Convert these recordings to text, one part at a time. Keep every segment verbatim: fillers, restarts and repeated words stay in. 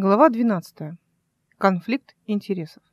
Глава двенадцатая. Конфликт интересов.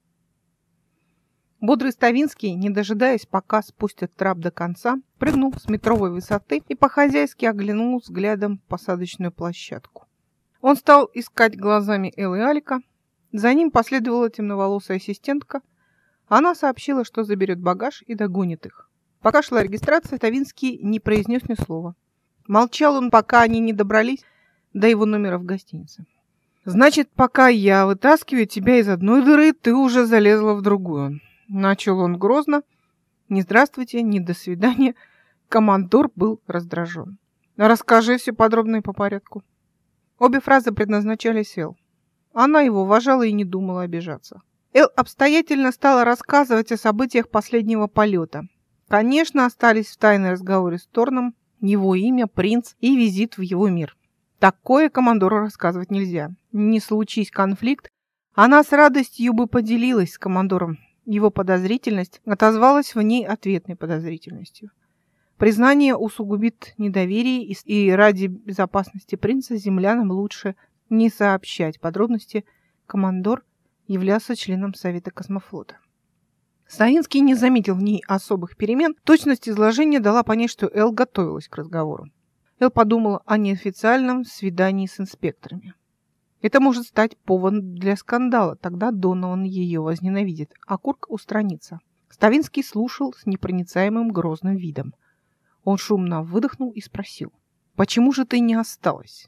Бодрый Ставинский, не дожидаясь, пока спустят трап до конца, прыгнул с метровой высоты и по-хозяйски оглянул взглядом посадочную площадку. Он стал искать глазами Эл и Алика. За ним последовала темноволосая ассистентка. Она сообщила, что заберет багаж и догонит их. Пока шла регистрация, Ставинский не произнес ни слова. Молчал он, пока они не добрались до его номера в гостинице. «Значит, пока я вытаскиваю тебя из одной дыры, ты уже залезла в другую». Начал он грозно. Ни здравствуйте, ни до свидания. Командор был раздражен. «Расскажи все подробно и по порядку». Обе фразы предназначались Эл. Она его уважала и не думала обижаться. Эл обстоятельно стала рассказывать о событиях последнего полета. Конечно, остались в тайны разговоры с Торном, его имя, принц и визит в его мир. Такое командору рассказывать нельзя. Не случись конфликт, она с радостью бы поделилась с командором. Его подозрительность отозвалась в ней ответной подозрительностью. Признание усугубит недоверие, и ради безопасности принца землянам лучше не сообщать подробности. Командор являлся членом Совета космофлота. Ставинский не заметил в ней особых перемен. Точность изложения дала понять, что Эл готовилась к разговору. Эл подумала о неофициальном свидании с инспекторами. Это может стать поводом для скандала, тогда Донован ее возненавидит, а Курк устранится. Ставинский слушал с непроницаемым грозным видом. Он шумно выдохнул и спросил: «Почему же ты не осталась?»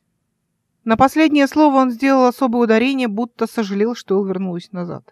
На последнее слово он сделал особое ударение, будто сожалел, что Эл вернулась назад.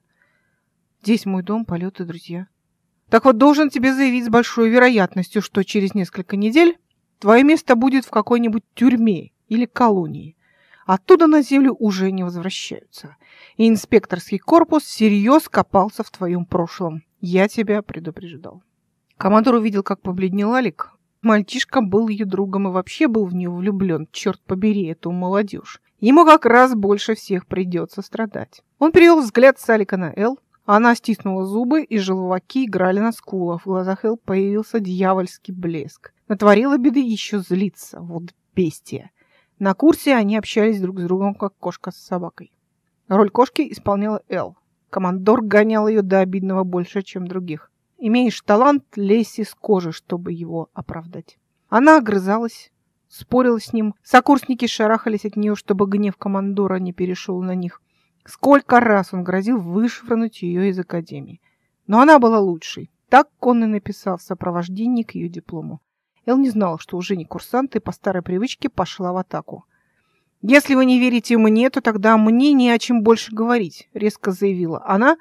«Здесь мой дом, полеты, друзья. Так вот, должен тебе заявить с большой вероятностью, что через несколько недель твое место будет в какой-нибудь тюрьме или колонии. Оттуда на землю уже не возвращаются. И инспекторский корпус всерьез копался в твоем прошлом. Я тебя предупреждал». Командор увидел, как побледнел Алик. Мальчишка был ее другом и вообще был в нее влюблен. Черт побери эту молодежь. Ему как раз больше всех придется страдать. Он перевел взгляд с Алика на Эл. Она стиснула зубы, и желваки играли на скулах. В глазах Эл появился дьявольский блеск. Натворила беды, еще злится. Вот бестия. На курсе они общались друг с другом, как кошка с собакой. Роль кошки исполняла Эл. Командор гонял ее до обидного больше, чем других. Имеешь талант, лезь из кожи, чтобы его оправдать. Она огрызалась, спорила с ним. Сокурсники шарахались от нее, чтобы гнев командора не перешел на них. Сколько раз он грозил вышвырнуть ее из академии. Но она была лучшей. Так он и написал в сопровождении к ее диплому. Эл не знала, что уже не курсант, и по старой привычке пошла в атаку. «Если вы не верите мне, то тогда мне не о чем больше говорить», — резко заявила она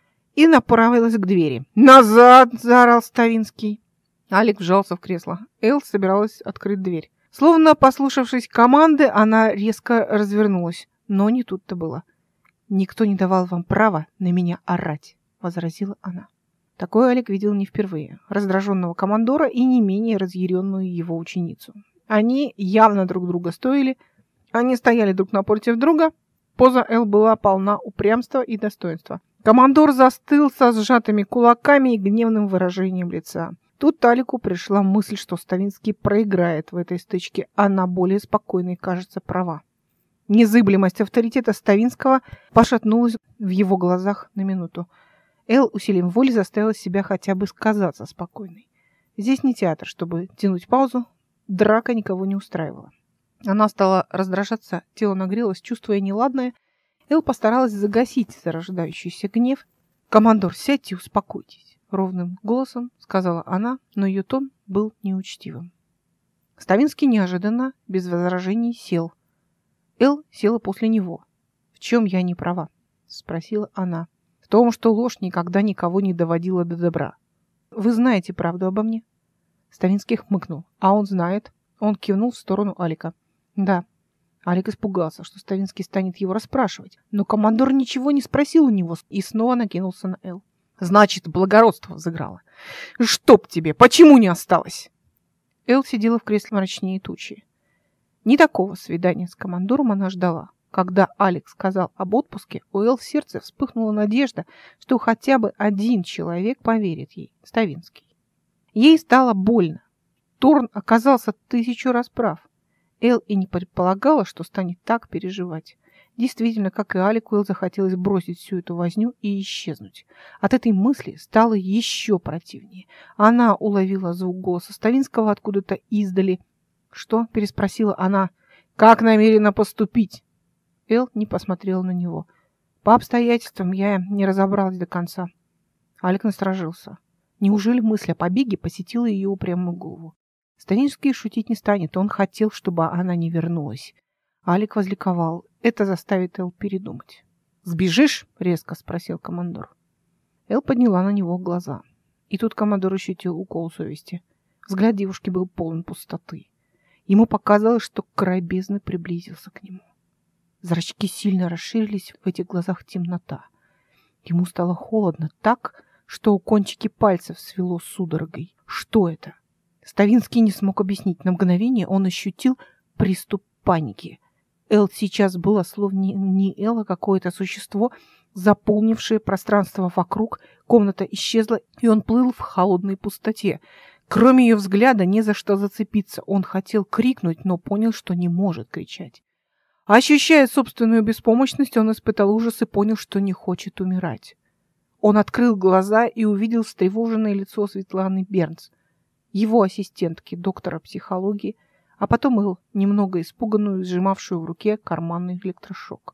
и направилась к двери. «Назад!» — заорал Ставинский. Алик вжался в кресло. Эл собиралась открыть дверь. Словно послушавшись команды, она резко развернулась. Но не тут-то было. «Никто не давал вам права на меня орать», — возразила она. Такое Алик видел не впервые. Раздраженного командора и не менее разъяренную его ученицу. Они явно друг друга стоили. Они стояли друг напротив друга. Поза Эл была полна упрямства и достоинства. Командор застыл со сжатыми кулаками и гневным выражением лица. Тут Алику пришла мысль, что Ставинский проиграет в этой стычке. Она более спокойной, кажется, права. Незыблемость авторитета Ставинского пошатнулась в его глазах на минуту. Эл усилием воли заставила себя хотя бы казаться спокойной. Здесь не театр, чтобы тянуть паузу. Драка никого не устраивала. Она стала раздражаться, тело нагрелось, чувствуя неладное. Эл постаралась загасить зарождающийся гнев. «Командор, сядьте и успокойтесь», — ровным голосом сказала она, но ее тон был неучтивым. Ставинский неожиданно, без возражений, сел. Эл села после него. «В чем я не права?» — спросила она. «В том, что ложь никогда никого не доводила до добра. Вы знаете правду обо мне?» Ставинский хмыкнул. «А он знает». Он кивнул в сторону Алика. «Да». Алик испугался, что Ставинский станет его расспрашивать. Но командор ничего не спросил у него и снова накинулся на Эл. «Значит, благородство взыграло. Чтоб тебе! Почему не осталось?» Эл сидела в кресле мрачнее тучи. Не такого свидания с командором она ждала. Когда Алекс сказал об отпуске, у Эл в сердце вспыхнула надежда, что хотя бы один человек поверит ей, Ставинский. Ей стало больно. Торн оказался тысячу раз прав. Эл и не предполагала, что станет так переживать. Действительно, как и Алику, Эл захотелось бросить всю эту возню и исчезнуть. От этой мысли стало еще противнее. Она уловила звук голоса Ставинского откуда-то издали. «Что?» – переспросила она. «Как намерена поступить?» Эл не посмотрела на него. «По обстоятельствам я не разобралась до конца». Алик насторожился. Неужели мысль о побеге посетила ее упрямую голову? Ставинский шутить не станет, он хотел, чтобы она не вернулась. Алик возликовал. Это заставит Эл передумать. «Сбежишь?» — резко спросил командор. Эл подняла на него глаза. И тут командор ощутил укол совести. Взгляд девушки был полон пустоты. Ему показалось, что край бездны приблизился к нему. Зрачки сильно расширились, в этих глазах темнота. Ему стало холодно так, что у кончики пальцев свело судорогой. Что это? Ставинский не смог объяснить. На мгновение он ощутил приступ паники. Эл сейчас было словно не Эл, а какое-то существо, заполнившее пространство вокруг. Комната исчезла, и он плыл в холодной пустоте. Кроме ее взгляда не за что зацепиться. Он хотел крикнуть, но понял, что не может кричать. Ощущая собственную беспомощность, он испытал ужас и понял, что не хочет умирать. Он открыл глаза и увидел встревоженное лицо Светланы Бернс, его ассистентки, доктора психологии, а потом Эл, немного испуганную, сжимавшую в руке карманный электрошок.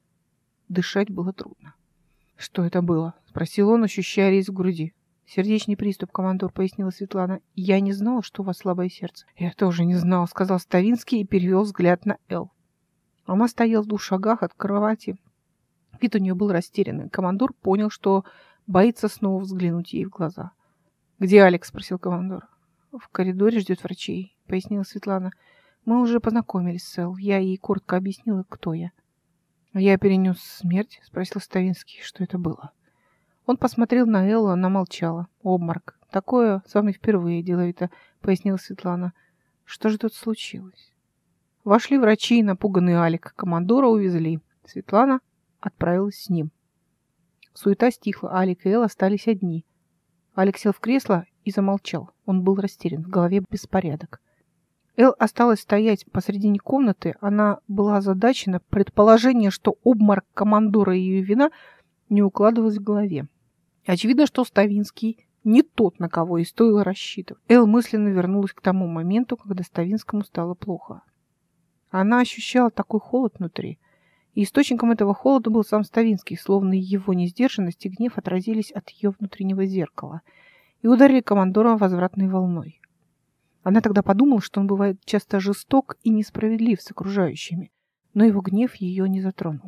Дышать было трудно. «Что это было?» — спросил он, ощущая резь в груди. «Сердечный приступ, командор», — пояснила Светлана. «Я не знала, что у вас слабое сердце». «Я тоже не знал», — сказал Ставинский и перевел взгляд на Эл. Она стояла в двух шагах от кровати. Вид у нее был растерянный. Командор понял, что боится снова взглянуть ей в глаза. «Где Алекс?» — спросил командор. «В коридоре ждет врачей», — пояснила Светлана. «Мы уже познакомились с Эл. Я ей коротко объяснила, кто я». «Я перенес смерть?» — спросил Ставинский. «Что это было?» Он посмотрел на Эллу, она молчала. «Обморок. Такое с вами впервые», — деловито пояснила Светлана. «Что же тут случилось?» Вошли врачи, и напуганный Алик. Командора увезли. Светлана отправилась с ним. Суета стихла, Алик и Эл остались одни. Алик сел в кресло и замолчал. Он был растерян, в голове беспорядок. Эл осталась стоять посредине комнаты. Она была озадачена. Предположение, что обморок командора и ее вина не укладывалось в голове. Очевидно, что Ставинский не тот, на кого и стоило рассчитывать. Эл мысленно вернулась к тому моменту, когда Ставинскому стало плохо. Она ощущала такой холод внутри. И источником этого холода был сам Ставинский, словно его несдержанность и гнев отразились от ее внутреннего зеркала и ударили командора возвратной волной. Она тогда подумала, что он бывает часто жесток и несправедлив с окружающими, но его гнев ее не затронул.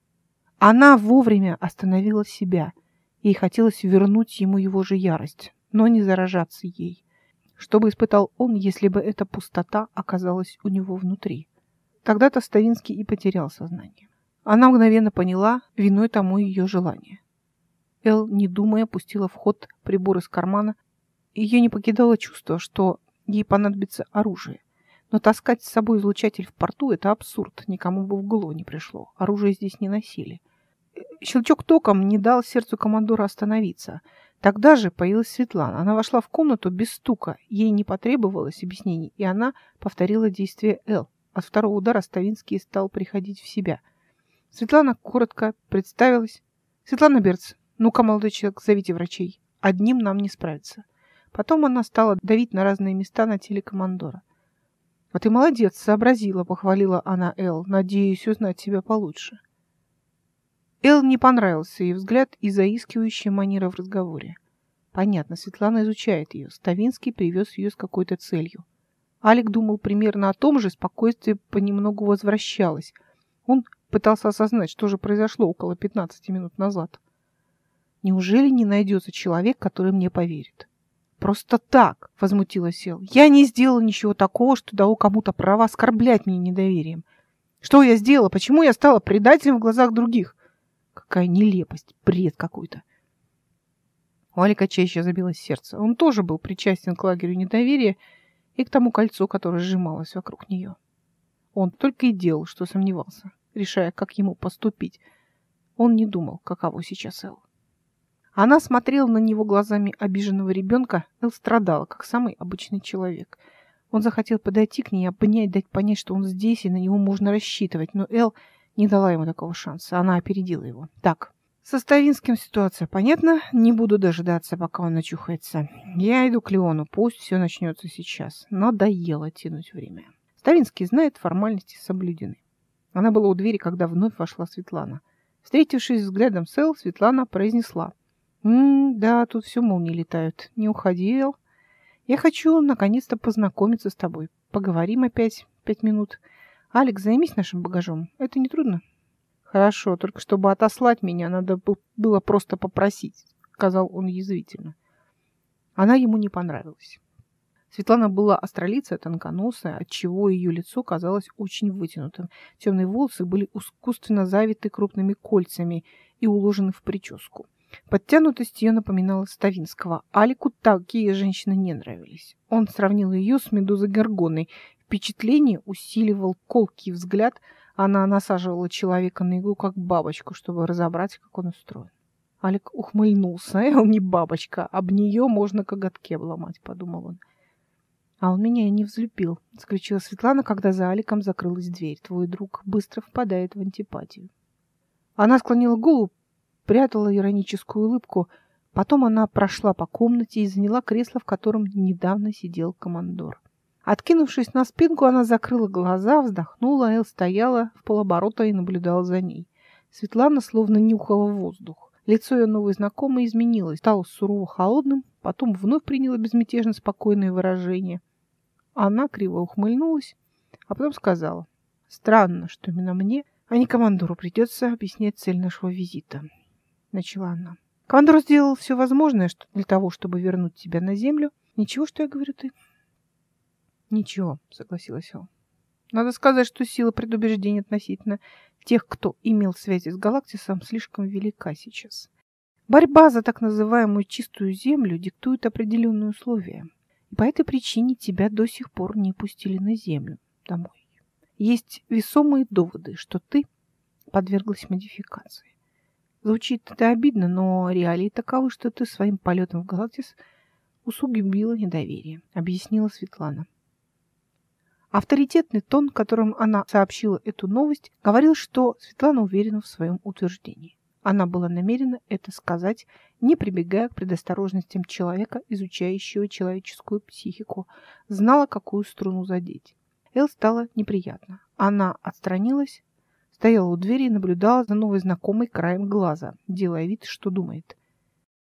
Она вовремя остановила себя. Ей хотелось вернуть ему его же ярость, но не заражаться ей. Что бы испытал он, если бы эта пустота оказалась у него внутри? Тогда-то Ставинский и потерял сознание. Она мгновенно поняла, виной тому ее желание. Эл, не думая, пустила в ход прибор из кармана. Ее не покидало чувство, что ей понадобится оружие. Но таскать с собой излучатель в порту – это абсурд, никому бы в голову не пришло. Оружие здесь не носили. Щелчок током не дал сердцу командора остановиться. Тогда же появилась Светлана. Она вошла в комнату без стука. Ей не потребовалось объяснений, и она повторила действие Эл. От второго удара Ставинский стал приходить в себя. Светлана коротко представилась. «Светлана Берц, ну-ка, молодой человек, зовите врачей. Одним нам не справиться». Потом она стала давить на разные места на теле командора. «А ты молодец, сообразила», — похвалила она Эл. «Надеюсь узнать тебя получше». Эл не понравился ей взгляд и заискивающая манера в разговоре. Понятно, Светлана изучает ее. Ставинский привез ее с какой-то целью. Алик думал примерно о том же, спокойствие понемногу возвращалось. Он пытался осознать, что же произошло около пятнадцати минут назад. Неужели не найдется человек, который мне поверит? Просто так, возмутилась Эл. Я не сделала ничего такого, что дало кому-то право оскорблять меня недоверием. Что я сделала? Почему я стала предателем в глазах других? Какая нелепость, бред какой-то. У Алика чаще забилось сердце. Он тоже был причастен к лагерю недоверия и к тому кольцу, которое сжималось вокруг нее. Он только и делал, что сомневался, решая, как ему поступить. Он не думал, каково сейчас Эл. Она смотрела на него глазами обиженного ребенка. Эл страдала, как самый обычный человек. Он захотел подойти к ней, обнять, дать понять, что он здесь, и на него можно рассчитывать. Но Эл не дала ему такого шанса. Она опередила его. Так, со Ставинским ситуация понятна. Не буду дожидаться, пока он начухается. Я иду к Леону. Пусть все начнется сейчас. Надоело тянуть время. Ставинский знает, формальности соблюдены. Она была у двери, когда вновь вошла Светлана. Встретившись взглядом с Эл, Светлана произнесла. «М-м, да, тут все молнии летают. Не уходи, Эл. Я хочу наконец-то познакомиться с тобой. Поговорим опять пять минут. Алекс, займись нашим багажом. Это не трудно?» «Хорошо, только чтобы отослать меня, надо было просто попросить», — сказал он язвительно. Она ему не понравилась. Светлана была астролицая, тонконосая, отчего ее лицо казалось очень вытянутым. Темные волосы были искусственно завиты крупными кольцами и уложены в прическу. Подтянутость ее напоминала Ставинского. Алику такие женщины не нравились. Он сравнил ее с Медузой Горгоной. Впечатление усиливал колкий взгляд. Она насаживала человека на иглу, как бабочку, чтобы разобрать, как он устроен. Алик ухмыльнулся. «Эл, не бабочка, об нее можно коготки обломать», — подумал он. «А он меня и не взлюбил», — заключила Светлана, когда за Аликом закрылась дверь. «Твой друг быстро впадает в антипатию». Она склонила голову, прятала ироническую улыбку. Потом она прошла по комнате и заняла кресло, в котором недавно сидел командор. Откинувшись на спинку, она закрыла глаза, вздохнула. Эл стояла в полоборота и наблюдала за ней. Светлана словно нюхала воздух. Лицо ее новой знакомой изменилось, стало сурово холодным, потом вновь приняло безмятежно спокойное выражение. Она криво ухмыльнулась, а потом сказала: «Странно, что именно мне, а не командору, придется объяснять цель нашего визита», — начала она. «Командор сделал все возможное что для того, чтобы вернуть тебя на землю. Ничего, что я говорю, ты?» «Ничего», — согласилась Эл. «Надо сказать, что сила предубеждения относительно тех, кто имел связи с Галактисом, слишком велика сейчас. Борьба за так называемую чистую землю диктует определенные условия. И по этой причине тебя до сих пор не пустили на землю домой. Есть весомые доводы, что ты подверглась модификации. Звучит это обидно, но реалии таковы, что ты своим полетом в Галактис усугубила недоверие», — объяснила Светлана. Авторитетный тон, которым она сообщила эту новость, говорил, что Светлана уверена в своем утверждении. Она была намерена это сказать, не прибегая к предосторожностям человека, изучающего человеческую психику, знала, какую струну задеть. Эл стало неприятно. Она отстранилась, стояла у двери и наблюдала за новой знакомой краем глаза, делая вид, что думает.